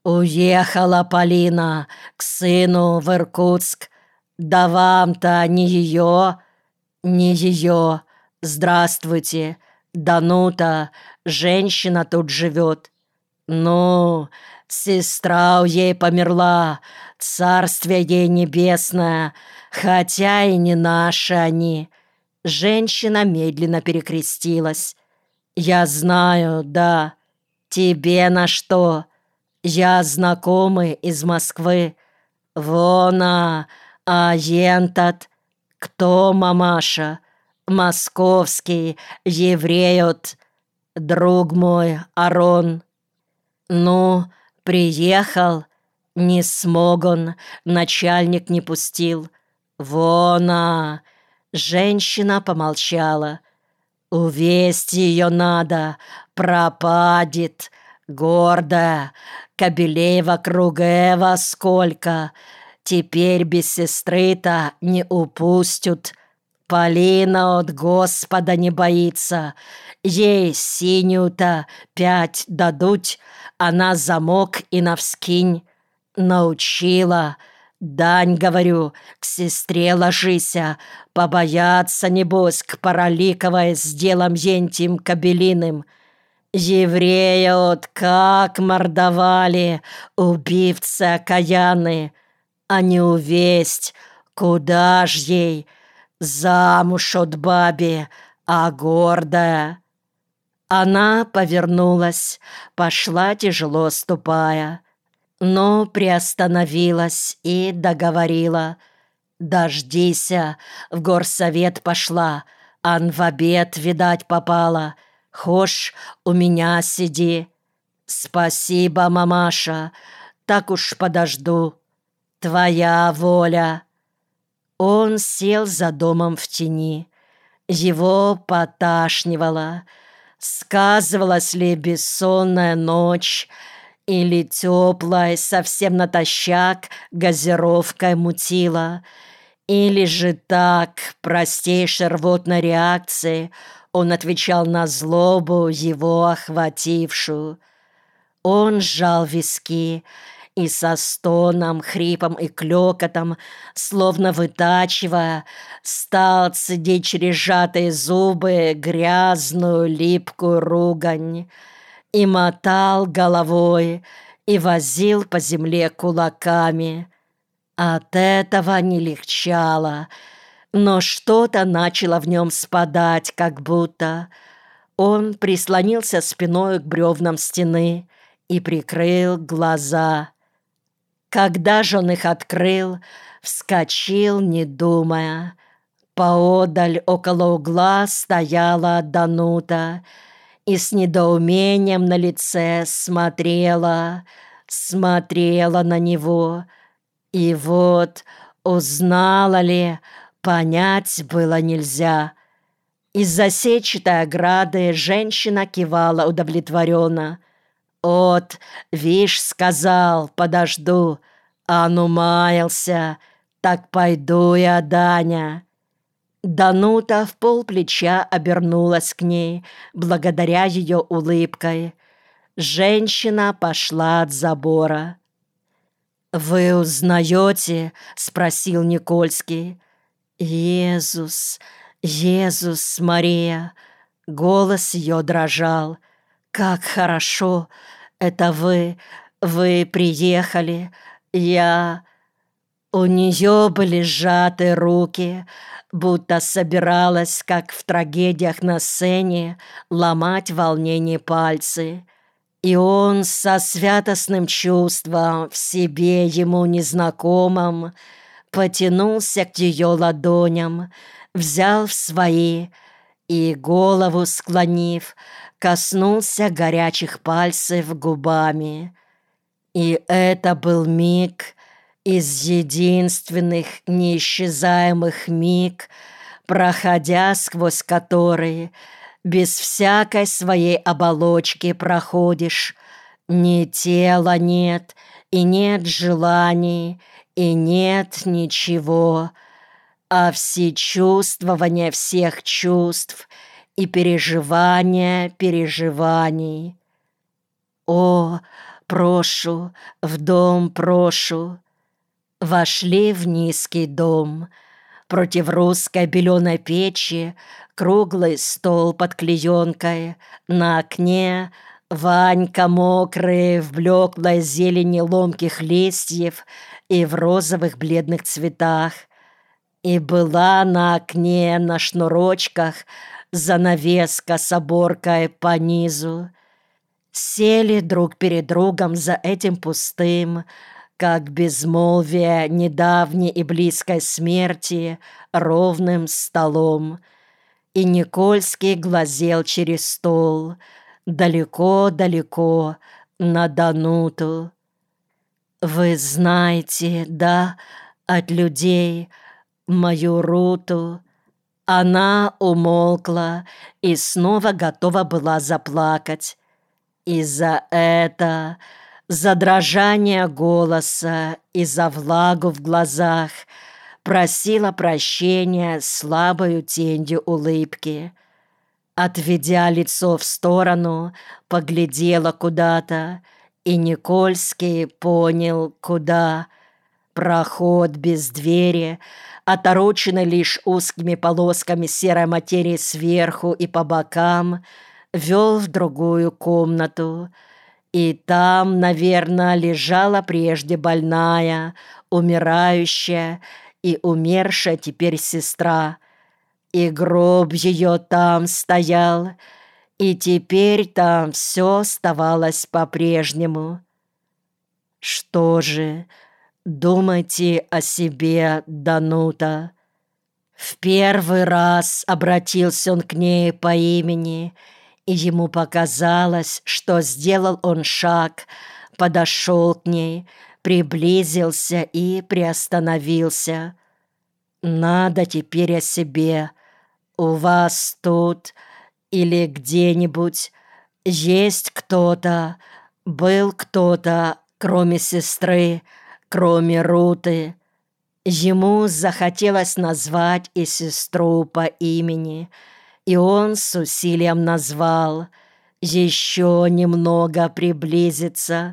Уехала Полина к сыну в Иркутск. Да вам-то не ее, не ее. Здравствуйте, Данута, женщина тут живет. Ну, сестра у ей померла, царствие ей небесное, хотя и не наши они. Женщина медленно перекрестилась. Я знаю, да. Тебе на что? Я знакомый из Москвы. Вон, ентат. Кто, мамаша? Московский, евреют. Друг мой, Арон. Ну, приехал. Не смог он, начальник не пустил. Вон, женщина помолчала. Увесть ее надо, пропадет. Гордая, кобелей вокруг Эва сколько. Теперь без сестры-то не упустят. Полина от Господа не боится. Ей синюю-то 5 дадут, она замок и навскинь. Научила. Дань, говорю, к сестре ложися, побояться, небось, к Параликовой с делом ентим кобелиным. Еврея от как мордовали, убивцы окаянные, а не увесть, куда ж ей, замуж от баби, а гордая. Она повернулась, пошла тяжело ступая, но приостановилась и договорила. «Дождися, в горсовет пошла, ан в обед, видать, попала. Хошь, у меня сиди». «Спасибо, мамаша, так уж подожду. Твоя воля». Он сел за домом в тени. Его поташнивало. Сказывалась ли бессонная ночь, или теплая, совсем натощак, газировкой мутила, или же так, простейшей рвотной реакции, он отвечал на злобу, его охватившую. Он сжал виски и со стоном, хрипом и клёкотом, словно вытачивая, стал цедить через сжатые зубы грязную липкую ругань. И мотал головой, и возил по земле кулаками. От этого не легчало, но что-то начало в нем спадать, как будто. Он прислонился спиной к бревнам стены и прикрыл глаза. Когда же он их открыл, вскочил, не думая. Поодаль около угла стояла Данута и с недоумением на лице смотрела на него. И вот, узнала ли, понять было нельзя. Из-за сетчатой ограды женщина кивала удовлетворенно. «От, вишь, сказал, подожду, а ну маялся, так пойду я, Даня». Данута в полплеча обернулась к ней, благодаря ее улыбкой. Женщина пошла от забора. «Вы узнаете?» — спросил Никольский. «Иисус, Иисус, Мария!» Голос ее дрожал. «Как хорошо! Это вы приехали! Я...» У нее были сжаты руки, будто собиралась, как в трагедиях на сцене, ломать волнение пальцы. И он со святостным чувством в себе ему незнакомым потянулся к ее ладоням, взял в свои и, голову склонив, коснулся горячих пальцев губами. И это был миг, из единственных неисчезаемых миг, проходя сквозь которые без всякой своей оболочки проходишь. Ни тела нет, и нет желаний, и нет ничего, а все чувствования всех чувств и переживания переживаний. О, Прошу, в дом прошу». Вошли в низкий дом. Против русской беленой печи круглый стол под клеенкой. На окне Ванька мокрый в блеклой зелени ломких листьев и в розовых бледных цветах. И была на окне на шнурочках занавеска с оборкой по низу. Сели друг перед другом за этим пустым, как безмолвие недавней и близкой смерти, ровным столом. И Никольский глазел через стол, далеко-далеко, на Дануту. Вы знаете, да, от людей мою Руту. Она умолкла и снова готова была заплакать. И за это, за дрожание голоса и за влагу в глазах просила прощения слабою тенью улыбки. Отведя лицо в сторону, поглядела куда-то, и Никольский понял, куда. Проход без двери, отороченный лишь узкими полосками серой материи сверху и по бокам, вел в другую комнату. И там, наверное, лежала прежде больная, умирающая и умершая теперь сестра. И гроб ее там стоял, и теперь там все оставалось по-прежнему. Что же, думайте о себе, Данута. В первый раз обратился он к ней по имени, и ему показалось, что сделал он шаг, подошел к ней, приблизился и приостановился. «Надо теперь о себе. У вас тут или где-нибудь есть кто-то, был кто-то, кроме сестры, кроме Руты». Ему захотелось назвать и сестру по имени, и он с усилием назвал, еще немного приблизиться.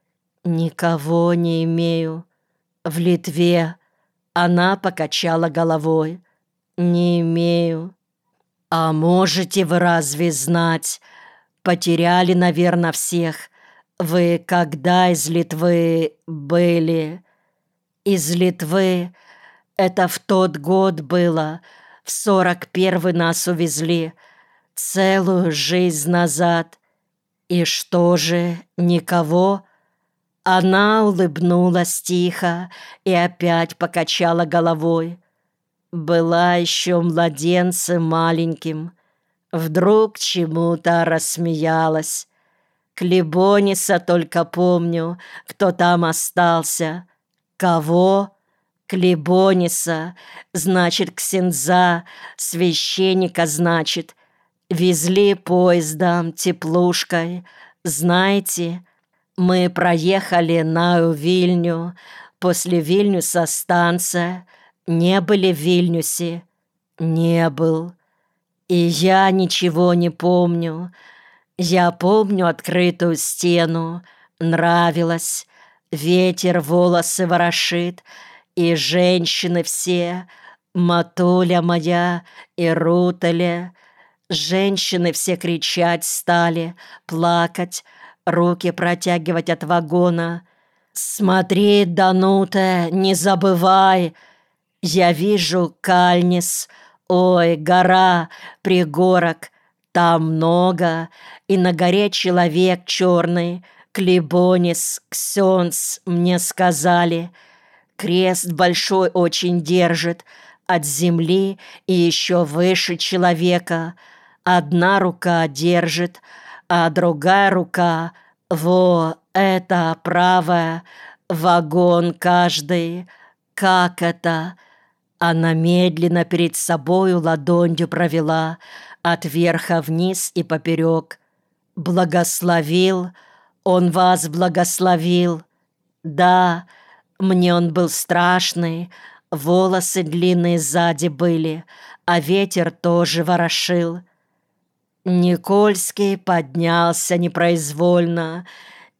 «Никого не имею. В Литве». Она покачала головой. «Не имею». «А можете вы разве знать? Потеряли, наверное, всех. Вы когда из Литвы были?» «Из Литвы. Это в тот год было. В 41-й нас увезли. Целую жизнь назад. И что же, никого?» Она улыбнулась тихо и опять покачала головой. Была еще младенцем маленьким. Вдруг чему-то рассмеялась. Клебониса только помню, кто там остался. Кого? Клебониса, значит, ксенза, священника, значит. Везли поездом, теплушкой. Знаете, мы проехали на Вильню, после Вильнюса станция. Не были в Вильнюсе? Не был. И я ничего не помню. Я помню открытую стену. Нравилось. Ветер волосы ворошит. И женщины все, Матуля моя и Руталя. Женщины все кричать стали, плакать, руки протягивать от вагона. «Смотри, Данута, не забывай!» Я вижу Кальнис, ой, гора, пригорок, там много, и на горе человек черный, Клебонис, Ксенц, мне сказали. Крест большой очень держит, от земли и еще выше человека. Одна рука держит, а другая рука, во, это правая, вагон каждый. Как это? Она медленно перед собою ладонью провела от верха вниз и поперек. Благословил, он вас благословил. Да, мне он был страшный, волосы длинные сзади были, а ветер тоже ворошил. Никольский поднялся непроизвольно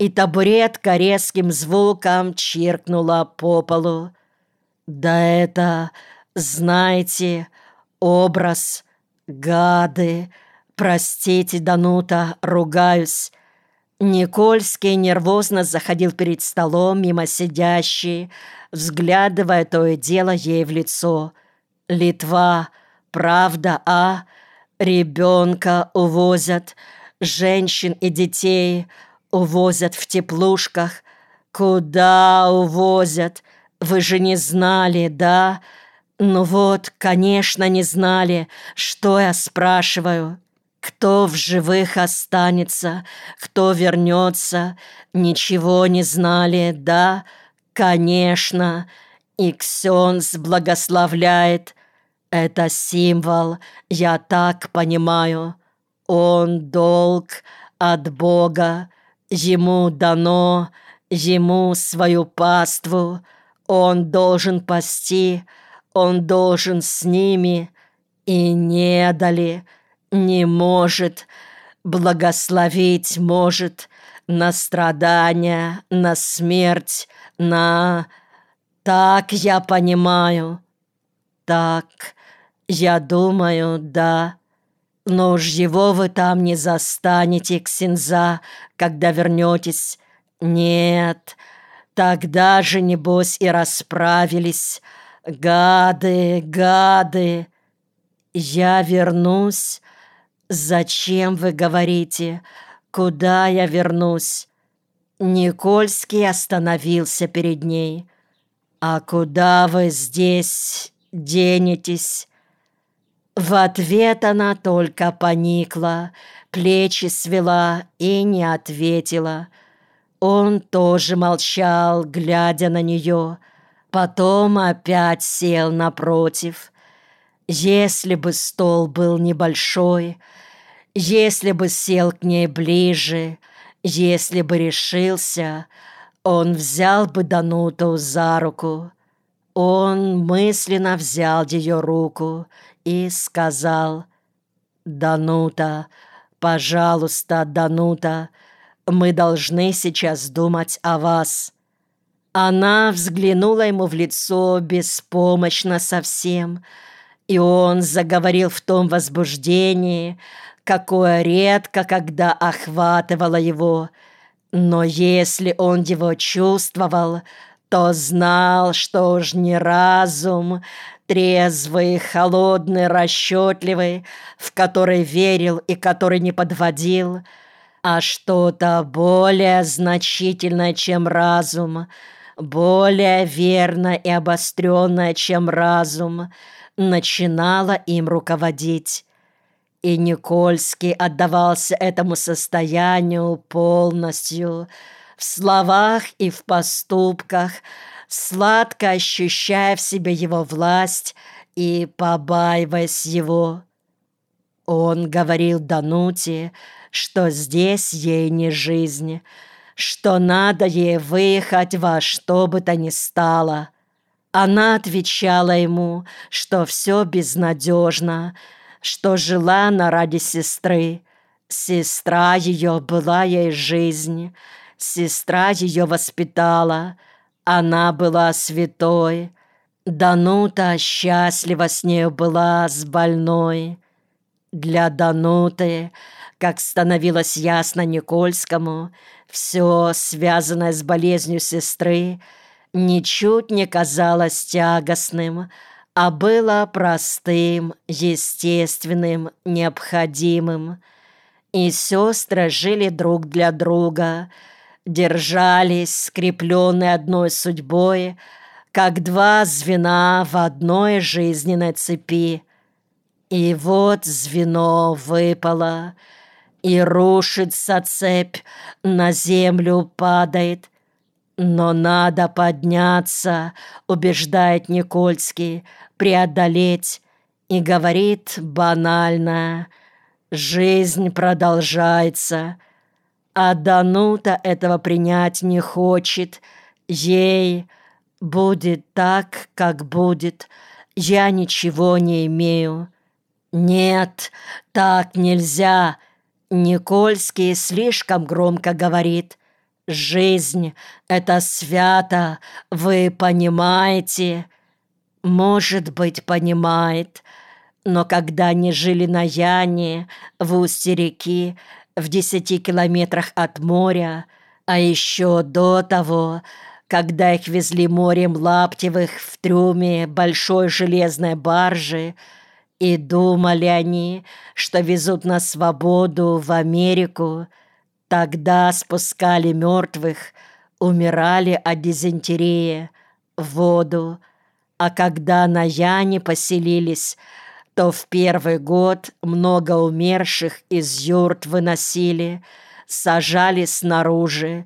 и табуретка резким звуком чиркнула по полу. Да это, знаете, образ, гады. Простите, Данута, ругаюсь. Никольский нервозно заходил перед столом мимо сидящей, взглядывая то и дело ей в лицо. Литва, правда, а? Ребенка увозят, женщин и детей увозят в теплушках. Куда увозят? Вы же не знали, да? Ну вот, конечно, не знали. Что я спрашиваю? Кто в живых останется, кто вернется, ничего не знали, да? Конечно. И Ксенц благословляет. Это символ, я так понимаю. Он долг от Бога, ему дано, ему свою паству. Он должен пасти, он должен с ними. И не дали, не может, благословить может на страдания, на смерть, на... Так я понимаю, так, я думаю, да. Но уж его вы там не застанете, ксенза, когда вернетесь. Нет, тогда же, небось, и расправились. Гады, гады. Я вернусь. Зачем вы говорите? Куда я вернусь? Никольский остановился перед ней. А куда вы здесь денетесь? В ответ она только поникла, плечи свела и не ответила. Он тоже молчал, глядя на нее. Потом опять сел напротив. Если бы стол был небольшой, если бы сел к ней ближе, если бы решился, он взял бы Дануту за руку. Он мысленно взял ее руку и сказал: «Данута, пожалуйста, Данута, мы должны сейчас думать о вас». Она взглянула ему в лицо беспомощно совсем, и он заговорил в том возбуждении, какое редко когда охватывало его. Но если он его чувствовал, то знал, что уж не разум, трезвый, холодный, расчетливый, в который верил и который не подводил, а что-то более значительное, чем разум, более верное и обостренное, чем разум, начинало им руководить. И Никольский отдавался этому состоянию полностью, в словах и в поступках, сладко ощущая в себе его власть и побаиваясь его. Он говорил Дануте, что здесь ей не жизнь, что надо ей выехать во что бы то ни стало. Она отвечала ему, что все безнадежно, что жила она ради сестры. Сестра ее была ей жизнь, сестра ее воспитала, она была святой. Данута счастлива с нею была, с больной. Для Дануты, как становилось ясно Никольскому, все, связанное с болезнью сестры, ничуть не казалось тягостным, а было простым, естественным, необходимым. И сестры жили друг для друга, держались, скрепленные одной судьбой, как два звена в одной жизненной цепи. И вот звено выпало, и рушится цепь, на землю падает. Но надо подняться, убеждает Никольский, преодолеть, и говорит банально: жизнь продолжается. А Данута этого принять не хочет. Ей будет так, как будет. Я ничего не имею. Нет, так нельзя. Никольский слишком громко говорит. Жизнь — это свято, вы понимаете? Может быть, понимает, но когда они жили на Яне, в устье реки, в 10 километрах от моря, а еще до того, когда их везли морем Лаптевых в трюме большой железной баржи, и думали они, что везут на свободу в Америку, тогда спускали мертвых, умирали от дизентерии, в воду, а когда на Яне поселились, то в первый год много умерших из юрт выносили, сажали снаружи,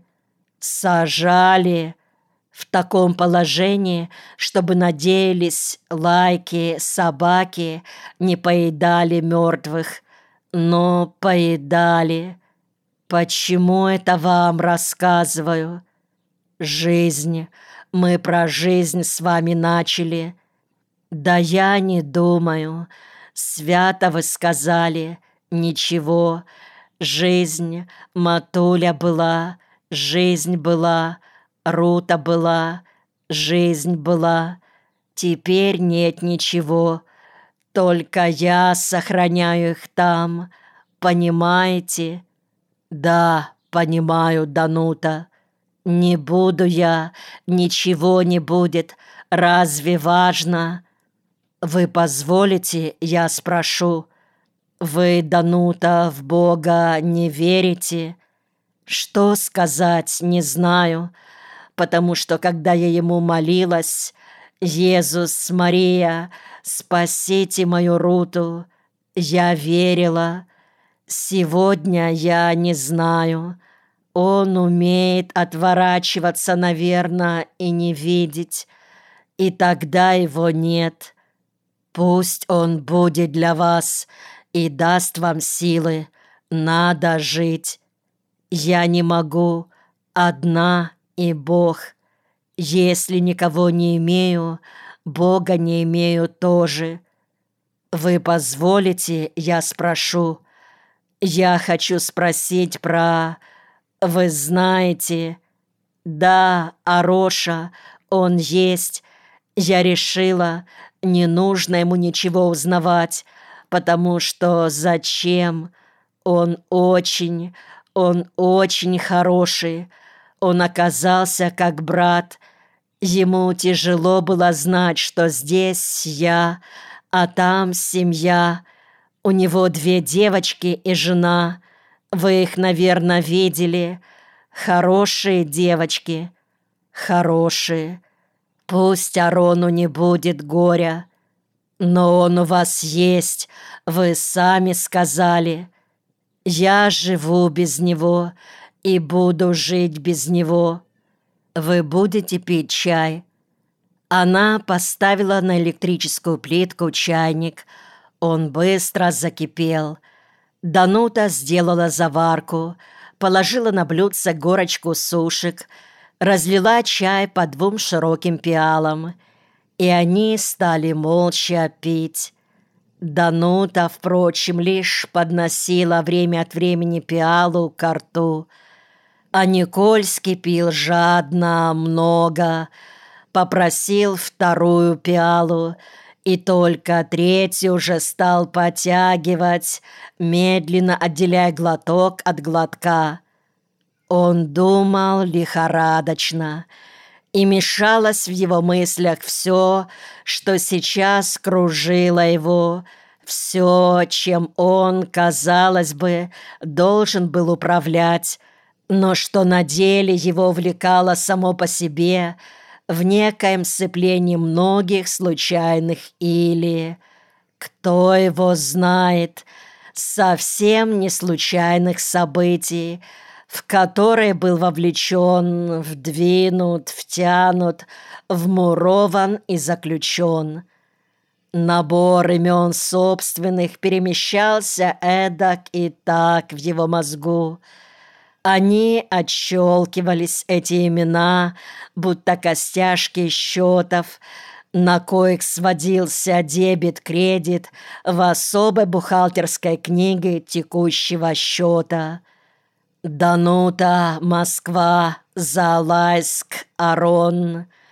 сажали в таком положении, чтобы надеялись лайки, собаки не поедали мертвых, но поедали. Почему это вам рассказываю? Жизнь. Мы про жизнь с вами начали. Да я не думаю. Свято вы сказали. Ничего. Жизнь. Матуля была. Жизнь была. Рута была. Жизнь была. Теперь нет ничего. Только я сохраняю их там. Понимаете? Да, понимаю, Данута. Не буду я, ничего не будет. Разве важно? Вы позволите, я спрошу. Вы, Данута, в Бога не верите? Что сказать, не знаю, потому что, когда я ему молилась, «Иисус, Мария, спасите мою Руту», я верила. Сегодня я не знаю. Он умеет отворачиваться, наверное, и не видеть, и тогда его нет. Пусть он будет для вас и даст вам силы. Надо жить. Я не могу. Одна и Бог. Если никого не имею, Бога не имею тоже. Вы позволите, я спрошу? Я хочу спросить про... Вы знаете... Да, Ароша, он есть. Я решила, не нужно ему ничего узнавать, потому что зачем? Он очень хороший. Он оказался как брат. Ему тяжело было знать, что здесь я, а там семья. У него 2 девочки и жена. Вы их, наверное, видели. Хорошие девочки. Хорошие. Пусть Арону не будет горя. Но он у вас есть, вы сами сказали. Я живу без него и буду жить без него. Вы будете пить чай?» Она поставила на электрическую плитку чайник. Он быстро закипел. Данута сделала заварку, положила на блюдце горочку сушек, разлила чай по 2 широким пиалам, и они стали молча пить. Данута, впрочем, лишь подносила время от времени пиалу ко рту, а Никольский пил жадно, много, попросил 2 пиалу, и только 3 уже стал потягивать, медленно отделяя глоток от глотка. Он думал лихорадочно, и мешалось в его мыслях все, что сейчас кружило его, все, чем он, казалось бы, должен был управлять, но что на деле его увлекало само по себе в некоем сцеплении многих случайных или, кто его знает, совсем не случайных событий, в которые был вовлечен, вдвинут, втянут, вмурован и заключен. Набор имен собственных перемещался эдак и так в его мозгу. Они отщелкивались, эти имена, будто костяшки счетов, на коих сводился дебет-кредит в особой бухгалтерской книге текущего счета. Данута, Москва, Залайск, Арон,